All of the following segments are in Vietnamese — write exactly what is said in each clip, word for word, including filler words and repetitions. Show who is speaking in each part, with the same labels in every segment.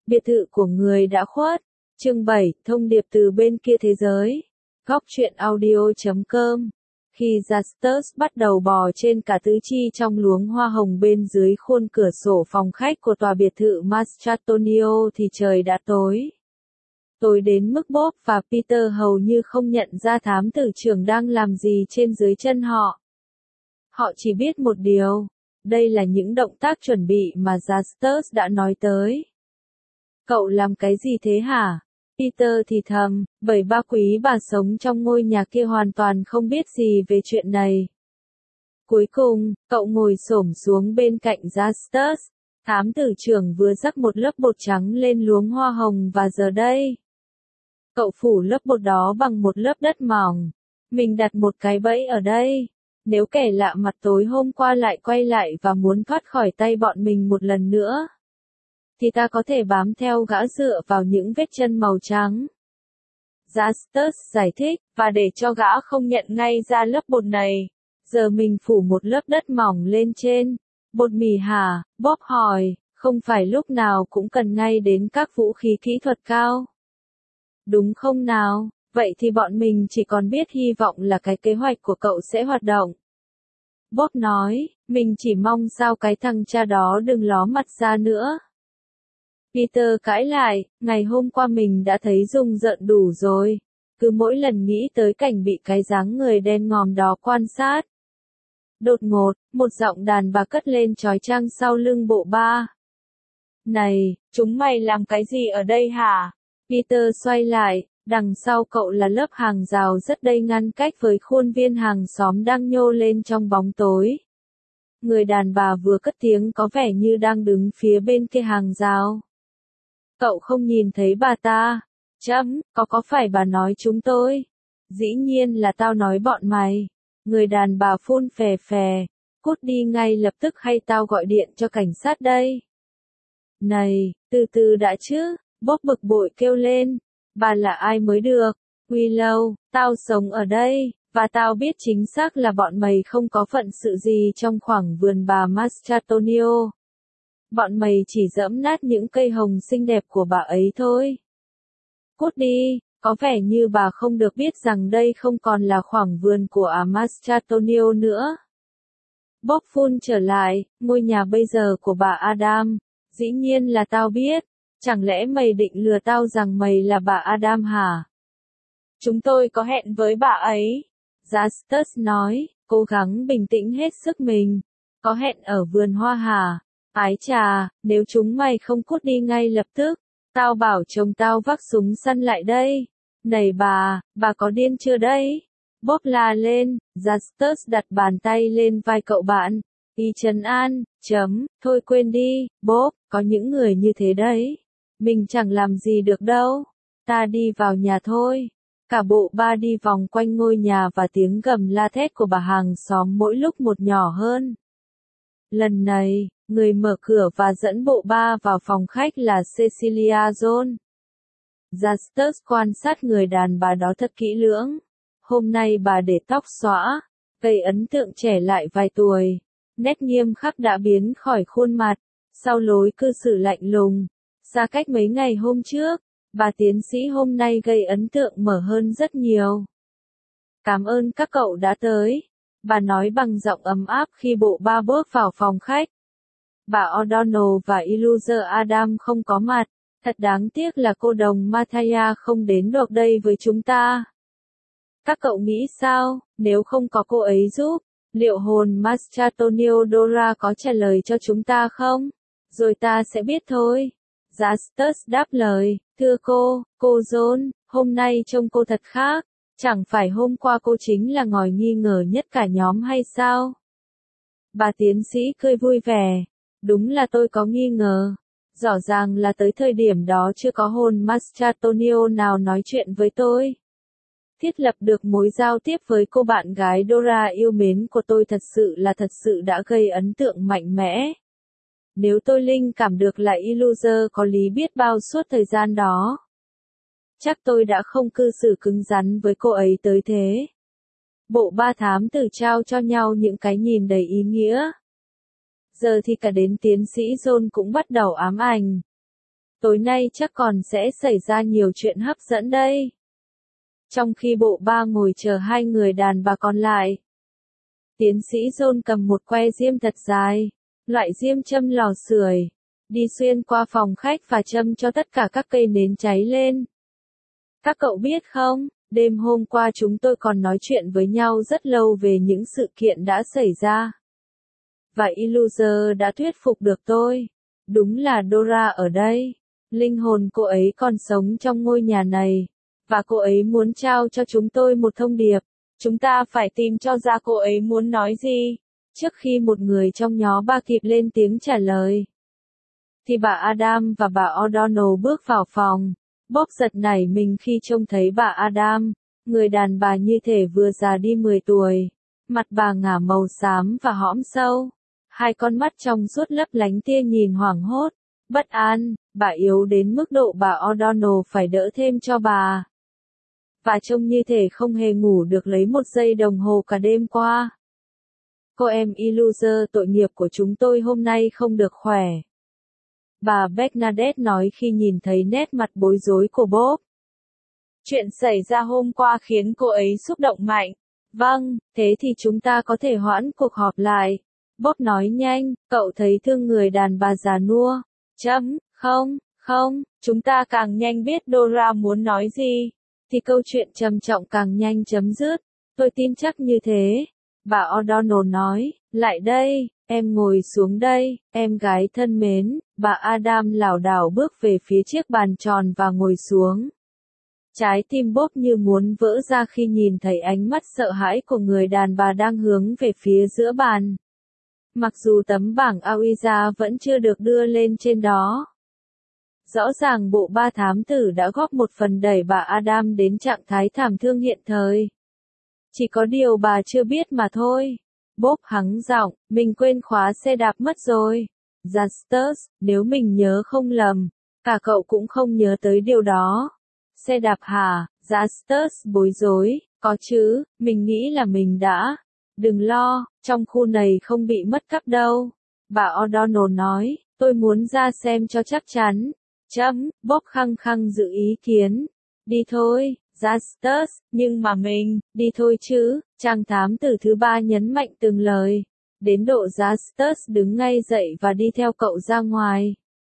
Speaker 1: Biệt thự của người đã khuất. Chương bảy, thông điệp từ bên kia thế giới. Góc truyện audio chấm com. Khi Justus bắt đầu bò trên cả tứ chi trong luống hoa hồng bên dưới khuôn cửa sổ phòng khách của tòa biệt thự Mastratonio thì trời đã tối. Tối đến mức Bob và Peter hầu như không nhận ra thám tử trưởng đang làm gì trên dưới chân họ. Họ chỉ biết một điều, đây là những động tác chuẩn bị mà Justus đã nói tới. Cậu làm cái gì thế hả? Peter thì thầm, bởi ba quý bà sống trong ngôi nhà kia hoàn toàn không biết gì về chuyện này. Cuối cùng, cậu ngồi xổm xuống bên cạnh Justus. Thám tử trưởng vừa rắc một lớp bột trắng lên luống hoa hồng và giờ đây, cậu phủ lớp bột đó bằng một lớp đất mỏng. Mình đặt một cái bẫy ở đây. Nếu kẻ lạ mặt tối hôm qua lại quay lại và muốn thoát khỏi tay bọn mình một lần nữa, thì ta có thể bám theo gã dựa vào những vết chân màu trắng. Justus giải thích, và để cho gã không nhận ngay ra lớp bột này, giờ mình phủ một lớp đất mỏng lên trên. Bột mì hả? Bob hỏi, không phải lúc nào cũng cần ngay đến các vũ khí kỹ thuật cao. Đúng không nào? Vậy thì bọn mình chỉ còn biết hy vọng là cái kế hoạch của cậu sẽ hoạt động. Bob nói, mình chỉ mong sao cái thằng cha đó đừng ló mặt ra nữa. Peter cãi lại, ngày hôm qua mình đã thấy rùng rợn đủ rồi. Cứ mỗi lần nghĩ tới cảnh bị cái dáng người đen ngòm đó quan sát. Đột ngột, một giọng đàn bà cất lên chói chang sau lưng bộ ba. Này, chúng mày làm cái gì ở đây hả? Peter xoay lại, đằng sau cậu là lớp hàng rào rất đầy ngăn cách với khuôn viên hàng xóm đang nhô lên trong bóng tối. Người đàn bà vừa cất tiếng có vẻ như đang đứng phía bên kia hàng rào. Cậu không nhìn thấy bà ta. Chấm, có có phải bà nói chúng tôi? Dĩ nhiên là tao nói bọn mày. Người đàn bà phun phè phè. Cút đi ngay lập tức hay tao gọi điện cho cảnh sát đây. Này, từ từ đã chứ. Bob bực bội kêu lên. Bà là ai mới được? Willow, tao sống ở đây, và tao biết chính xác là bọn mày không có phận sự gì trong khoảng vườn bà Mastratonio. Bọn mày chỉ giẫm nát những cây hồng xinh đẹp của bà ấy thôi. Cút đi, có vẻ như bà không được biết rằng đây không còn là khoảng vườn của Mastratonio nữa. Bob phun trở lại, ngôi nhà bây giờ của bà Adam. Dĩ nhiên là tao biết. Chẳng lẽ mày định lừa tao rằng mày là bà Adam hả? Chúng tôi có hẹn với bà ấy. Justus nói, cố gắng bình tĩnh hết sức mình. Có hẹn ở vườn hoa hả? Ái chà, nếu chúng mày không cút đi ngay lập tức, tao bảo chồng tao vác súng săn lại đây. Này bà, bà có điên chưa đấy? Bob la lên, Justus đặt bàn tay lên vai cậu bạn. Y trấn an, chấm, thôi quên đi, Bob, có những người như thế đấy. Mình chẳng làm gì được đâu. Ta đi vào nhà thôi. Cả bộ ba đi vòng quanh ngôi nhà và tiếng gầm la thét của bà hàng xóm mỗi lúc một nhỏ hơn. Lần này, người mở cửa và dẫn bộ ba vào phòng khách là Cecilia Jones. Justus quan sát người đàn bà đó thật kỹ lưỡng. Hôm nay bà để tóc xõa, gây ấn tượng trẻ lại vài tuổi. Nét nghiêm khắc đã biến khỏi khuôn mặt, sau lối cư xử lạnh lùng. Xa cách mấy ngày hôm trước, bà tiến sĩ hôm nay gây ấn tượng mở hơn rất nhiều. Cảm ơn các cậu đã tới. Bà nói bằng giọng ấm áp khi bộ ba bước vào phòng khách. Bà O'Donnell và Eliezer Adam không có mặt. Thật đáng tiếc là cô đồng Mathia không đến được đây với chúng ta. Các cậu nghĩ sao, nếu không có cô ấy giúp, liệu hồn Mastratonio Dora có trả lời cho chúng ta không? Rồi ta sẽ biết thôi. Justus đáp lời, thưa cô, cô Jones, hôm nay trông cô thật khác. Chẳng phải hôm qua cô chính là ngòi nghi ngờ nhất cả nhóm hay sao? Bà tiến sĩ cười vui vẻ. Đúng là tôi có nghi ngờ. Rõ ràng là tới thời điểm đó chưa có hồn Mastratonio nào nói chuyện với tôi. Thiết lập được mối giao tiếp với cô bạn gái Dora yêu mến của tôi thật sự là thật sự đã gây ấn tượng mạnh mẽ. Nếu tôi linh cảm được là Eliezer có lý biết bao suốt thời gian đó, chắc tôi đã không cư xử cứng rắn với cô ấy tới thế. Bộ ba thám tử trao cho nhau những cái nhìn đầy ý nghĩa. Giờ thì cả đến tiến sĩ John cũng bắt đầu ám ảnh. Tối nay chắc còn sẽ xảy ra nhiều chuyện hấp dẫn đây. Trong khi bộ ba ngồi chờ hai người đàn bà còn lại. Tiến sĩ John cầm một que diêm thật dài, loại diêm châm lò sưởi, đi xuyên qua phòng khách và châm cho tất cả các cây nến cháy lên. Các cậu biết không, đêm hôm qua chúng tôi còn nói chuyện với nhau rất lâu về những sự kiện đã xảy ra. Và Illuser đã thuyết phục được tôi. Đúng là Dora ở đây. Linh hồn cô ấy còn sống trong ngôi nhà này. Và cô ấy muốn trao cho chúng tôi một thông điệp. Chúng ta phải tìm cho ra cô ấy muốn nói gì. Trước khi một người trong nhóm ba kịp lên tiếng trả lời, thì bà Adam và bà O'Donnell bước vào phòng. Bob giật nảy mình khi trông thấy bà Adam, người đàn bà như thể vừa già đi mười tuổi. Mặt bà ngả màu xám và hõm sâu. Hai con mắt trong suốt lấp lánh tia nhìn hoảng hốt, bất an, bà yếu đến mức độ bà O'Donnell phải đỡ thêm cho bà. Và trông như thể không hề ngủ được lấy một giây đồng hồ cả đêm qua. Cô em Illuser tội nghiệp của chúng tôi hôm nay không được khỏe. Bà Bernadette nói khi nhìn thấy nét mặt bối rối của Bob. Chuyện xảy ra hôm qua khiến cô ấy xúc động mạnh. Vâng, thế thì chúng ta có thể hoãn cuộc họp lại. Bob nói nhanh, cậu thấy thương người đàn bà già nua. Chấm, không, không, chúng ta càng nhanh biết Dora muốn nói gì, thì câu chuyện trầm trọng càng nhanh chấm dứt. Tôi tin chắc như thế. Bà O'Donnell nói, lại đây, em ngồi xuống đây, em gái thân mến. Bà Adam lảo đảo bước về phía chiếc bàn tròn và ngồi xuống. Trái tim Bob như muốn vỡ ra khi nhìn thấy ánh mắt sợ hãi của người đàn bà đang hướng về phía giữa bàn. Mặc dù tấm bảng Ouija vẫn chưa được đưa lên trên đó. Rõ ràng bộ ba thám tử đã góp một phần đẩy bà Adam đến trạng thái thảm thương hiện thời. Chỉ có điều bà chưa biết mà thôi. Bob hắng giọng, mình quên khóa xe đạp mất rồi. Justus, nếu mình nhớ không lầm, cả cậu cũng không nhớ tới điều đó. Xe đạp hả? Justus bối rối, có chứ, mình nghĩ là mình đã. Đừng lo, trong khu này không bị mất cắp đâu. Bà O'Donnell nói, tôi muốn ra xem cho chắc chắn. Chấm, Bob khăng khăng giữ ý kiến. Đi thôi, Justus, nhưng mà mình, đi thôi chứ, chàng thám tử thứ ba nhấn mạnh từng lời. Đến độ Justus đứng ngay dậy và đi theo cậu ra ngoài.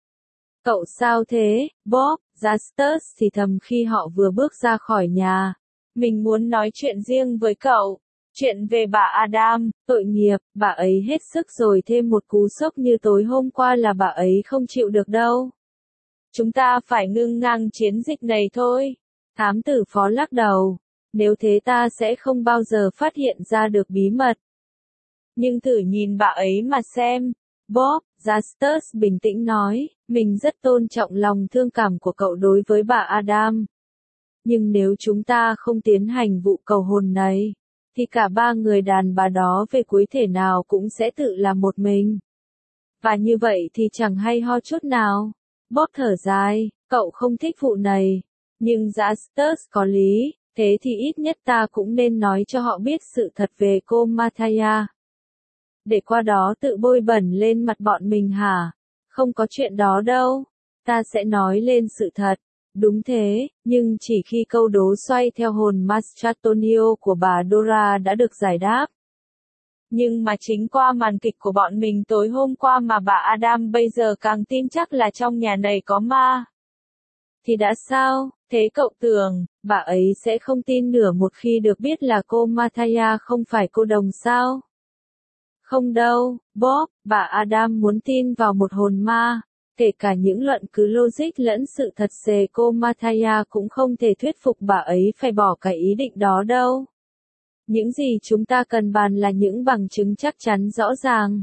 Speaker 1: Cậu sao thế, Bob? Justus thì thầm khi họ vừa bước ra khỏi nhà. Mình muốn nói chuyện riêng với cậu. Chuyện về bà Adam, tội nghiệp, bà ấy hết sức rồi, thêm một cú sốc như tối hôm qua là bà ấy không chịu được đâu. Chúng ta phải ngưng ngang chiến dịch này thôi. Thám tử phó lắc đầu. Nếu thế ta sẽ không bao giờ phát hiện ra được bí mật. Nhưng thử nhìn bà ấy mà xem. Bob, Justus bình tĩnh nói, mình rất tôn trọng lòng thương cảm của cậu đối với bà Adam. Nhưng nếu chúng ta không tiến hành vụ cầu hồn này, thì cả ba người đàn bà đó về cuối thể nào cũng sẽ tự làm một mình. Và như vậy thì chẳng hay ho chút nào. Bob thở dài, cậu không thích vụ này. Nhưng Justus có lý, thế thì ít nhất ta cũng nên nói cho họ biết sự thật về cô Mataya. Để qua đó tự bôi bẩn lên mặt bọn mình hả? Không có chuyện đó đâu. Ta sẽ nói lên sự thật. Đúng thế, nhưng chỉ khi câu đố xoay theo hồn Mastrantonio của bà Dora đã được giải đáp. Nhưng mà chính qua màn kịch của bọn mình tối hôm qua mà bà Adam bây giờ càng tin chắc là trong nhà này có ma. Thì đã sao, thế cậu tưởng, bà ấy sẽ không tin nửa một khi được biết là cô Mataya không phải cô đồng sao? Không đâu, Bob, bà Adam muốn tin vào một hồn ma. Kể cả những luận cứ logic lẫn sự thật về cô Mataya cũng không thể thuyết phục bà ấy phải bỏ cái ý định đó đâu. Những gì chúng ta cần bàn là những bằng chứng chắc chắn rõ ràng.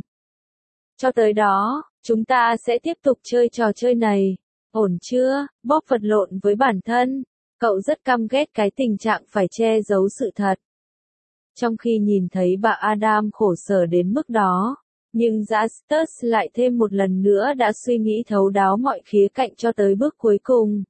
Speaker 1: Cho tới đó, chúng ta sẽ tiếp tục chơi trò chơi này. Ổn chưa? Bob vật lộn với bản thân. Cậu rất căm ghét cái tình trạng phải che giấu sự thật. Trong khi nhìn thấy bà Adam khổ sở đến mức đó. Nhưng Justus lại thêm một lần nữa đã suy nghĩ thấu đáo mọi khía cạnh cho tới bước cuối cùng.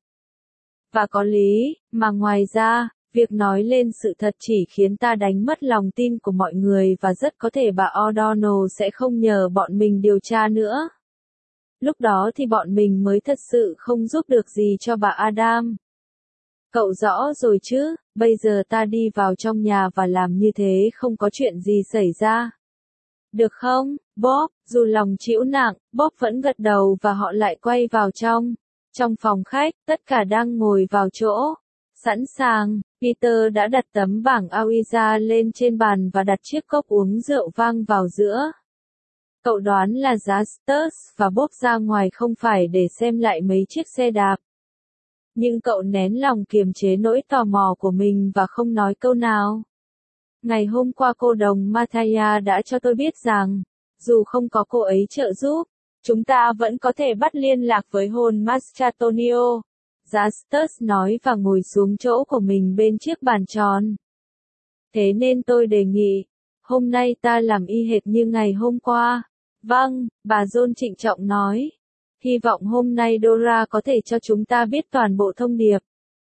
Speaker 1: Và có lý, mà ngoài ra, việc nói lên sự thật chỉ khiến ta đánh mất lòng tin của mọi người và rất có thể bà O'Donnell sẽ không nhờ bọn mình điều tra nữa. lúc đó thì bọn mình mới thật sự không giúp được gì cho bà Adam. Cậu rõ rồi chứ, bây giờ ta đi vào trong nhà và làm như thế không có chuyện gì xảy ra. Được không, Bob? Dù lòng trĩu nặng, Bob vẫn gật đầu và họ lại quay vào trong. Trong phòng khách, tất cả đang ngồi vào chỗ. Sẵn sàng, Peter đã đặt tấm bảng Ouija lên trên bàn và đặt chiếc cốc uống rượu vang vào giữa. Cậu đoán là Justus và Bob ra ngoài không phải để xem lại mấy chiếc xe đạp. Nhưng cậu nén lòng kiềm chế nỗi tò mò của mình và không nói câu nào. Ngày hôm qua cô đồng Mataya đã cho tôi biết rằng, dù không có cô ấy trợ giúp, chúng ta vẫn có thể bắt liên lạc với hồn Mastratonio. Justus nói và ngồi xuống chỗ của mình bên chiếc bàn tròn. Thế nên tôi đề nghị, hôm nay ta làm y hệt như ngày hôm qua. Vâng, bà John trịnh trọng nói. Hy vọng hôm nay Dora có thể cho chúng ta biết toàn bộ thông điệp.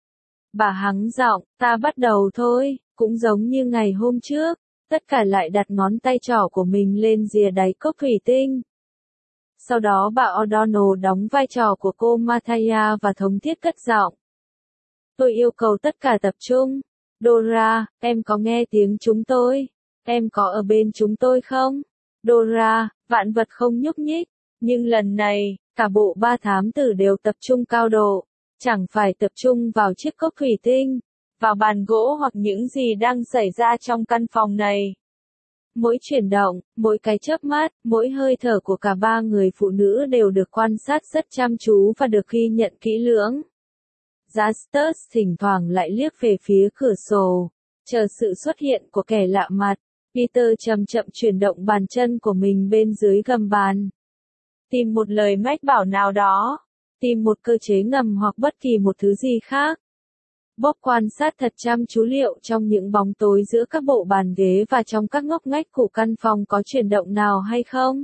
Speaker 1: Bà hắng giọng, ta bắt đầu thôi, cũng giống như ngày hôm trước, tất cả lại đặt ngón tay trỏ của mình lên rìa đáy cốc thủy tinh. Sau đó bà O'Donnell đóng vai trò của cô Mataya và thống thiết cất giọng. Tôi yêu cầu tất cả tập trung. Dora, em có nghe tiếng chúng tôi? Em có ở bên chúng tôi không? Dora, vạn vật không nhúc nhích. Nhưng lần này, cả bộ ba thám tử đều tập trung cao độ. Chẳng phải tập trung vào chiếc cốc thủy tinh, vào bàn gỗ hoặc những gì đang xảy ra trong căn phòng này. Mỗi chuyển động, mỗi cái chớp mắt, mỗi hơi thở của cả ba người phụ nữ đều được quan sát rất chăm chú và được ghi nhận kỹ lưỡng. Justus thỉnh thoảng lại liếc về phía cửa sổ, chờ sự xuất hiện của kẻ lạ mặt. Peter chậm chậm chuyển động bàn chân của mình bên dưới gầm bàn. Tìm một lời mách bảo nào đó. Tìm một cơ chế ngầm hoặc bất kỳ một thứ gì khác. Bob quan sát thật chăm chú liệu trong những bóng tối giữa các bộ bàn ghế và trong các ngóc ngách của căn phòng có chuyển động nào hay không.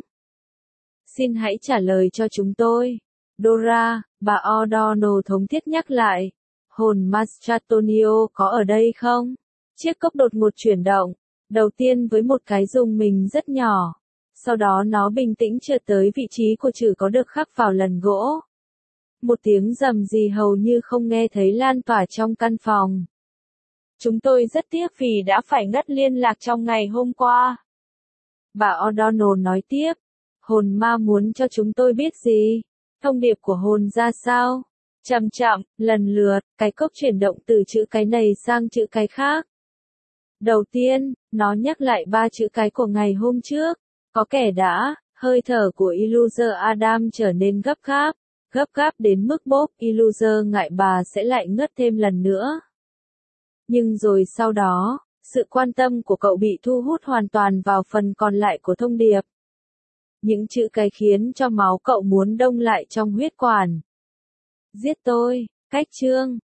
Speaker 1: Xin hãy trả lời cho chúng tôi. Dora, bà O'Donnell thống thiết nhắc lại. Hồn Mastratonio có ở đây không? Chiếc cốc đột ngột chuyển động. Đầu tiên với một cái rung mình rất nhỏ. Sau đó nó bình tĩnh trượt tới vị trí của chữ có được khắc vào lần gỗ. Một tiếng rầm gì hầu như không nghe thấy lan tỏa trong căn phòng. Chúng tôi rất tiếc vì đã phải ngắt liên lạc trong ngày hôm qua. Bà O'Donnell nói tiếp. Hồn ma muốn cho chúng tôi biết gì? Thông điệp của hồn ra sao? Chậm chậm, lần lượt, cái cốc chuyển động từ chữ cái này sang chữ cái khác. Đầu tiên, nó nhắc lại ba chữ cái của ngày hôm trước. Có kẻ đã, hơi thở của Iluser Adam trở nên gấp gáp. Gấp gáp đến mức Bob Iluser ngại bà sẽ lại ngất thêm lần nữa. Nhưng rồi sau đó, sự quan tâm của cậu bị thu hút hoàn toàn vào phần còn lại của thông điệp. Những chữ cái khiến cho máu cậu muốn đông lại trong huyết quản. Giết tôi, cách chương.